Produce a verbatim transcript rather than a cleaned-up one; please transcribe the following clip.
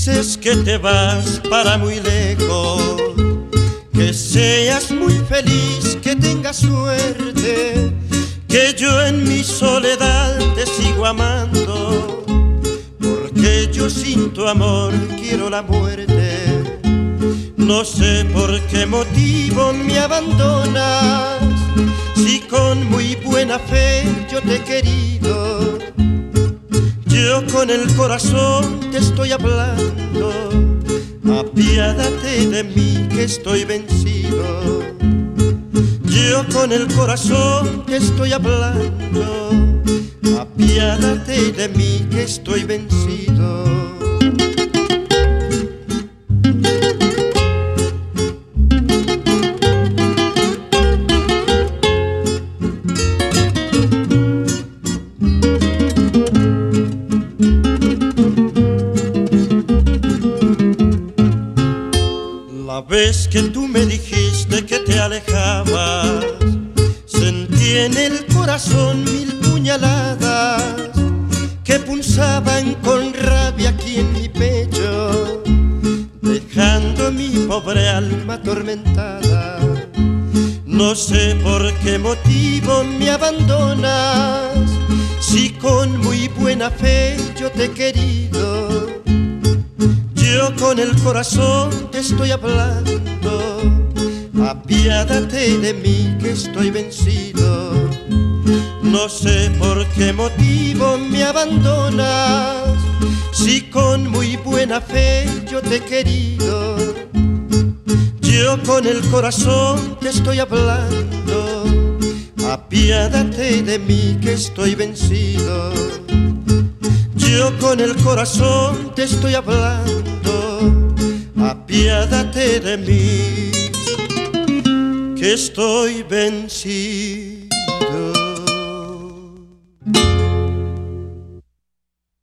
Dices que te vas para muy lejos, que seas muy feliz, que tengas suerte, que yo en mi soledad te sigo amando, porque yo sin tu amor quiero la muerte. No sé por qué motivo me abandonas, si con muy buena fe yo te he querido. Yo con el corazón te estoy hablando, apiádate de mí que estoy vencido. Yo con el corazón te estoy hablando, apiádate de mí que estoy vencido. La vez que tú me dijiste que te alejabas, sentí en el corazón mil puñaladas que punzaban con rabia aquí en mi pecho, dejando mi pobre alma atormentada. No sé por qué motivo me abandonas, si con muy buena fe yo te he querido. Yo con el corazón te estoy hablando, apiádate de mí que estoy vencido. No sé por qué motivo me abandonas, si con muy buena fe yo te he querido. Yo con el corazón te estoy hablando, apiádate de mí que estoy vencido. Yo con el corazón te estoy hablando, apiádate de mí que estoy vencido.